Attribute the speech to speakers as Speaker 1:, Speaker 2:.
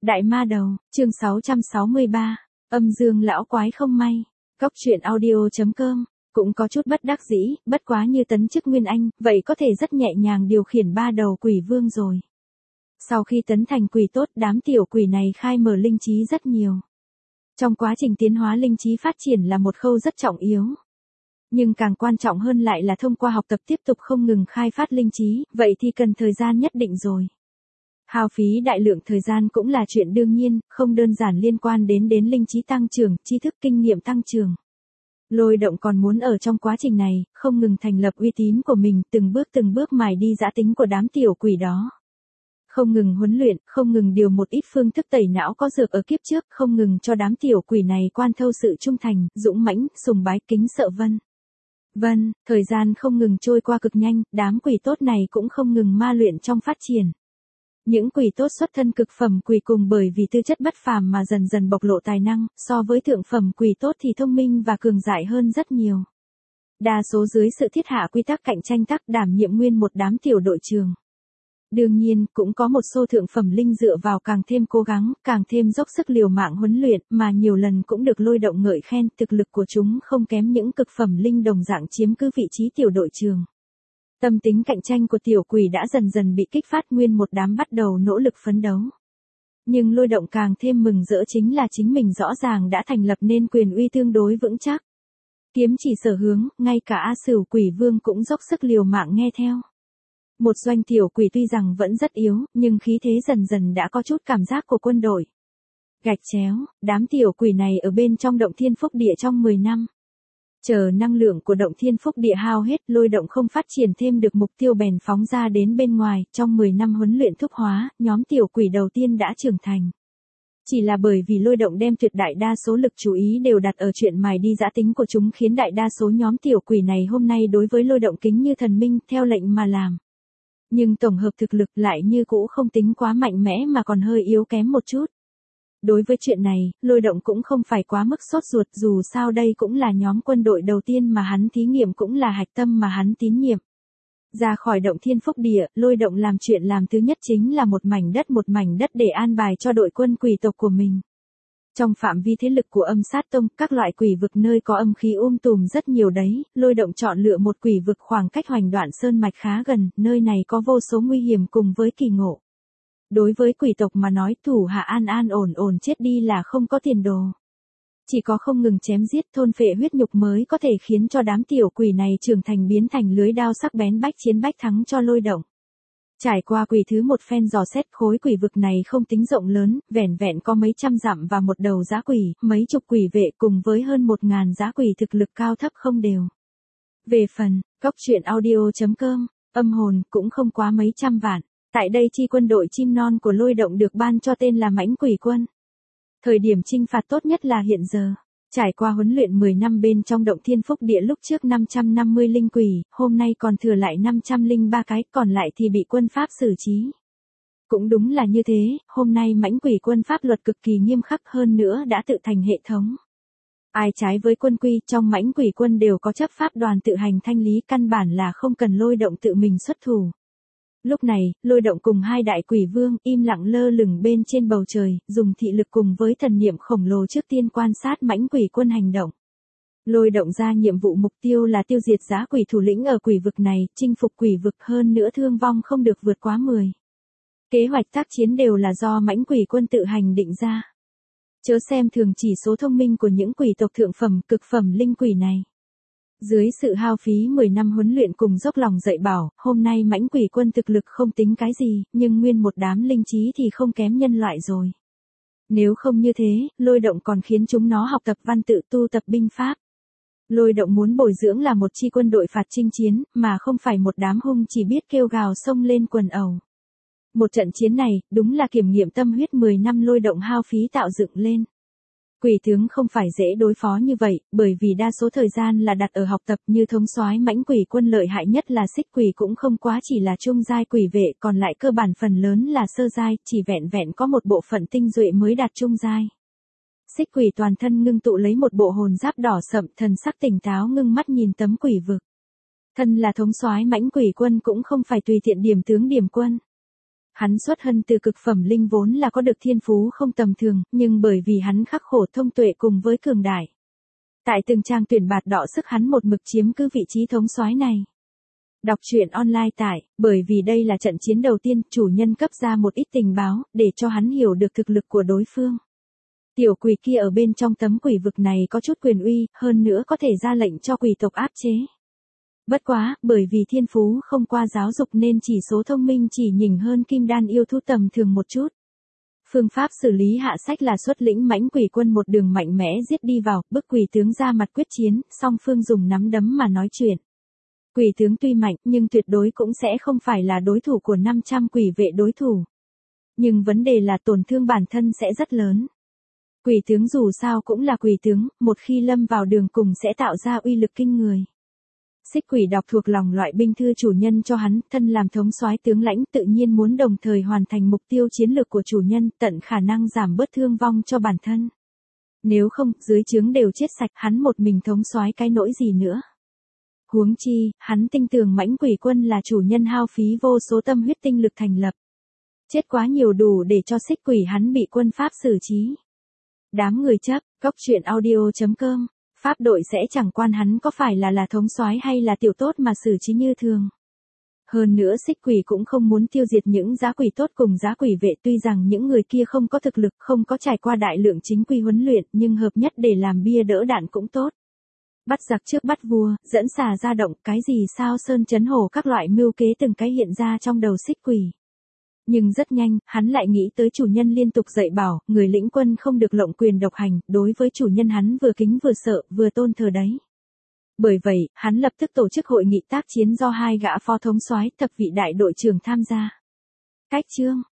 Speaker 1: Đại ma đầu, chương 663, âm dương lão quái không may. Cóc truyện audio.com, cũng có chút bất đắc dĩ, bất quá như tấn chức Nguyên Anh, vậy có thể rất nhẹ nhàng điều khiển ba đầu quỷ vương rồi. Sau khi tấn thành quỷ tốt, đám tiểu quỷ này khai mở linh trí rất nhiều. Trong quá trình tiến hóa linh trí phát triển là một khâu rất trọng yếu. Nhưng càng quan trọng hơn lại là thông qua học tập tiếp tục không ngừng khai phát linh trí, vậy thì cần thời gian nhất định rồi. Hao phí đại lượng thời gian cũng là chuyện đương nhiên, không đơn giản liên quan đến linh trí tăng trưởng, tri thức kinh nghiệm tăng trưởng. Lôi Động còn muốn ở trong quá trình này, không ngừng thành lập uy tín của mình, từng bước mài đi dã tính của đám tiểu quỷ đó. Không ngừng huấn luyện, không ngừng điều một ít phương thức tẩy não có dược ở kiếp trước, không ngừng cho đám tiểu quỷ này quan thâu sự trung thành, dũng mãnh, sùng bái, kính sợ vân. Thời gian không ngừng trôi qua cực nhanh, đám quỷ tốt này cũng không ngừng ma luyện trong phát triển. Những quỷ tốt xuất thân cực phẩm quỷ cùng bởi vì tư chất bất phàm mà dần dần bộc lộ tài năng, so với thượng phẩm quỷ tốt thì thông minh và cường dại hơn rất nhiều. Đa số dưới sự thiết hạ quy tắc cạnh tranh tác đảm nhiệm nguyên một đám tiểu đội trường. Đương nhiên, cũng có một số thượng phẩm linh dựa vào càng thêm cố gắng, càng thêm dốc sức liều mạng huấn luyện, mà nhiều lần cũng được Lôi Động ngợi khen, thực lực của chúng không kém những cực phẩm linh đồng dạng chiếm cứ vị trí tiểu đội trường. Tâm tính cạnh tranh của tiểu quỷ đã dần dần bị kích phát, nguyên một đám bắt đầu nỗ lực phấn đấu. Nhưng Lôi Động càng thêm mừng rỡ chính là chính mình rõ ràng đã thành lập nên quyền uy tương đối vững chắc. Kiếm chỉ sở hướng, ngay cả A Sửu Quỷ Vương cũng dốc sức liều mạng nghe theo. Một doanh tiểu quỷ tuy rằng vẫn rất yếu, nhưng khí thế dần dần đã có chút cảm giác của quân đội. Gạch chéo, đám tiểu quỷ này ở bên trong động thiên phúc địa trong 10 năm. Chờ năng lượng của động thiên phúc địa hao hết, Lôi Động không phát triển thêm được mục tiêu bèn phóng ra đến bên ngoài, trong 10 năm huấn luyện thúc hóa, nhóm tiểu quỷ đầu tiên đã trưởng thành. Chỉ là bởi vì Lôi Động đem tuyệt đại đa số lực chú ý đều đặt ở chuyện mài đi dã tính của chúng khiến đại đa số nhóm tiểu quỷ này hôm nay đối với Lôi Động kính như thần minh, theo lệnh mà làm. Nhưng tổng hợp thực lực lại như cũ không tính quá mạnh mẽ mà còn hơi yếu kém một chút. Đối với chuyện này, Lôi Động cũng không phải quá mức sốt ruột, dù sao đây cũng là nhóm quân đội đầu tiên mà hắn thí nghiệm, cũng là hạch tâm mà hắn tín nhiệm. Ra khỏi động thiên phúc địa, Lôi Động làm chuyện làm thứ nhất chính là một mảnh đất để an bài cho đội quân quỷ tộc của mình. Trong phạm vi thế lực của Âm Sát Tông, các loại quỷ vực nơi có âm khí tùm rất nhiều đấy, Lôi Động chọn lựa một quỷ vực khoảng cách Hoành Đoạn Sơn mạch khá gần, nơi này có vô số nguy hiểm cùng với kỳ ngộ. Đối với quỷ tộc mà nói, thủ hạ an ổn chết đi là không có tiền đồ. Chỉ có không ngừng chém giết thôn phệ huyết nhục mới có thể khiến cho đám tiểu quỷ này trưởng thành biến thành lưới đao sắc bén bách chiến bách thắng cho Lôi Động. Trải qua quỷ thứ một phen dò xét, khối quỷ vực này không tính rộng lớn, vẻn vẹn có mấy trăm dặm và một đầu dã quỷ, mấy chục quỷ vệ cùng với hơn 1000 dã quỷ thực lực cao thấp không đều. Về phần, cóc truyện audio.com, âm hồn cũng không quá mấy trăm vạn. Tại đây chi quân đội chim non của Lôi Động được ban cho tên là Mãnh Quỷ Quân. Thời điểm chinh phạt tốt nhất là hiện giờ. Trải qua huấn luyện 10 năm bên trong động thiên phúc địa, lúc trước 550 linh quỷ, hôm nay còn thừa lại 503 cái, còn lại thì bị quân pháp xử trí. Cũng đúng là như thế, hôm nay Mãnh Quỷ Quân pháp luật cực kỳ nghiêm khắc, hơn nữa đã tự thành hệ thống. Ai trái với quân quy, trong Mãnh Quỷ Quân đều có chấp pháp đoàn tự hành thanh lý, căn bản là không cần Lôi Động tự mình xuất thủ. Lúc này, Lôi Động cùng hai đại quỷ vương im lặng lơ lửng bên trên bầu trời, dùng thị lực cùng với thần niệm khổng lồ trước tiên quan sát Mãnh Quỷ Quân hành động. Lôi Động ra nhiệm vụ mục tiêu là tiêu diệt dã quỷ thủ lĩnh ở quỷ vực này, chinh phục quỷ vực, hơn nữa thương vong không được vượt quá 10. Kế hoạch tác chiến đều là do Mãnh Quỷ Quân tự hành định ra. Chớ xem thường chỉ số thông minh của những quỷ tộc thượng phẩm, cực phẩm linh quỷ này. Dưới sự hao phí 10 năm huấn luyện cùng dốc lòng dạy bảo, hôm nay Mãnh Quỷ Quân thực lực không tính cái gì, nhưng nguyên một đám linh trí thì không kém nhân loại rồi. Nếu không như thế, Lôi Động còn khiến chúng nó học tập văn tự, tu tập binh pháp. Lôi Động muốn bồi dưỡng là một chi quân đội phạt chinh chiến, mà không phải một đám hung chỉ biết kêu gào xông lên quần ẩu. Một trận chiến này, đúng là kiểm nghiệm tâm huyết 10 năm Lôi Động hao phí tạo dựng lên. Quỷ tướng không phải dễ đối phó như vậy, bởi vì đa số thời gian là đặt ở học tập, như thống soái Mãnh Quỷ Quân lợi hại nhất là Xích Quỷ cũng không quá chỉ là trung giai quỷ vệ, còn lại cơ bản phần lớn là sơ giai, chỉ vẹn vẹn có một bộ phận tinh duệ mới đạt trung giai. Xích Quỷ toàn thân ngưng tụ lấy một bộ hồn giáp đỏ sậm, thần sắc tỉnh táo ngưng mắt nhìn tấm quỷ vực. Thân là thống soái Mãnh Quỷ Quân cũng không phải tùy tiện điểm tướng điểm quân. Hắn xuất thân từ cực phẩm linh vốn là có được thiên phú không tầm thường, nhưng bởi vì hắn khắc khổ thông tuệ cùng với cường đại. Tại từng trang tuyển bạt đọ sức hắn một mực chiếm cứ vị trí thống soái này. Đọc truyện online tại, bởi vì đây là trận chiến đầu tiên, chủ nhân cấp ra một ít tình báo, để cho hắn hiểu được thực lực của đối phương. Tiểu quỷ kia ở bên trong tấm quỷ vực này có chút quyền uy, hơn nữa có thể ra lệnh cho quỷ tộc áp chế. Bất quá, bởi vì thiên phú không qua giáo dục nên chỉ số thông minh chỉ nhỉnh hơn kim đan yêu thú tầm thường một chút. Phương pháp xử lý hạ sách là xuất lĩnh mãnh quỷ quân một đường mạnh mẽ giết đi vào, bức quỷ tướng ra mặt quyết chiến, song phương dùng nắm đấm mà nói chuyện. Quỷ tướng tuy mạnh nhưng tuyệt đối cũng sẽ không phải là đối thủ của 500 quỷ vệ đối thủ. Nhưng vấn đề là tổn thương bản thân sẽ rất lớn. Quỷ tướng dù sao cũng là quỷ tướng, một khi lâm vào đường cùng sẽ tạo ra uy lực kinh người. Xích quỷ đọc thuộc lòng loại binh thư chủ nhân cho hắn, thân làm thống soái tướng lãnh tự nhiên muốn đồng thời hoàn thành mục tiêu chiến lược của chủ nhân, tận khả năng giảm bớt thương vong cho bản thân. Nếu không, dưới trướng đều chết sạch, hắn một mình thống soái cái nỗi gì nữa. Huống chi, hắn tin tưởng mãnh quỷ quân là chủ nhân hao phí vô số tâm huyết tinh lực thành lập. Chết quá nhiều đủ để cho xích quỷ hắn bị quân Pháp xử trí. Đám người chấp, cóc truyện audio.com, Pháp đội sẽ chẳng quan hắn có phải là thống soái hay là tiểu tốt mà xử trí như thường. Hơn nữa xích quỷ cũng không muốn tiêu diệt những giá quỷ tốt cùng giá quỷ vệ, tuy rằng những người kia không có thực lực, không có trải qua đại lượng chính quy huấn luyện, nhưng hợp nhất để làm bia đỡ đạn cũng tốt. Bắt giặc trước bắt vua, dẫn xà ra động, cái gì sao sơn chấn hổ, các loại mưu kế từng cái hiện ra trong đầu xích quỷ. Nhưng rất nhanh, hắn lại nghĩ tới chủ nhân liên tục dạy bảo, người lĩnh quân không được lộng quyền độc hành, đối với chủ nhân hắn vừa kính vừa sợ, vừa tôn thờ đấy. Bởi vậy, hắn lập tức tổ chức hội nghị tác chiến do 2 gã phó thống soái, thập vị đại đội trưởng tham gia. Cách chương